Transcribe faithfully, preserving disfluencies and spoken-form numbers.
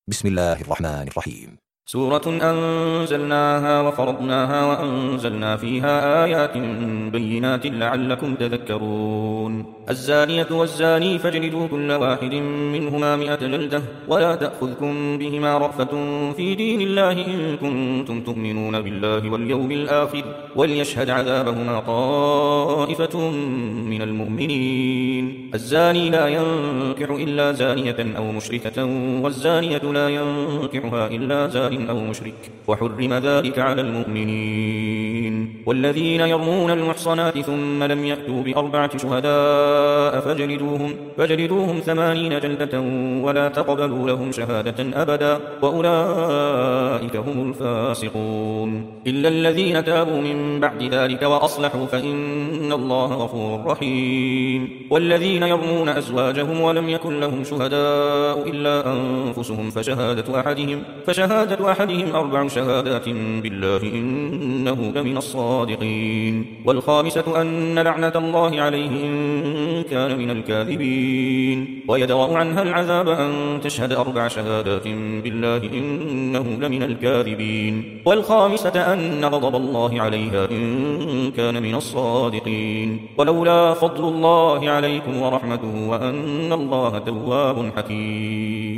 بسم الله الرحمن الرحيم. سورة أنزلناها وفرضناها وأنزلنا فيها آيات بينات لعلكم تذكرون. الزانية والزاني فاجلدوا كل واحد منهما مئة جلدة ولا تأخذكم بهما رأفة في دين الله إن كنتم تؤمنون بالله واليوم الآخر وليشهد عذابهما طائفة من المؤمنين. الزاني لا ينكح إلا زانية أو مشركة والزانية لا ينكحها إلا زان أو مشرك وحرم ذلك على المؤمنين. والذين يرمون المحصنات ثم لم يأتوا بأربعة شهداء فاجلدوهم, فاجلدوهم ثمانين جلدة ولا تقبلوا لهم شهادة أبدا وأولئك هم الفاسقون. إلا الذين تابوا من بعد ذلك وأصلحوا فإن الله غفور رحيم. والذين يرمون أزواجهم ولم يكن لهم شهداء إلا أنفسهم فشهادة أحدهم, فشهادة أحدهم أربع شهادات بالله إنه لمن الصادقين. والخامسة أن لعنة الله عليه إن كان من الكاذبين. ويدرأ عنها العذاب أن تشهد أربع شهادات بالله إنه لمن الكاذبين. والخامسة أن غضب الله عليها إن كان من الصادقين. ولولا فضل الله عليكم ورحمته وأن الله تواب حكيم.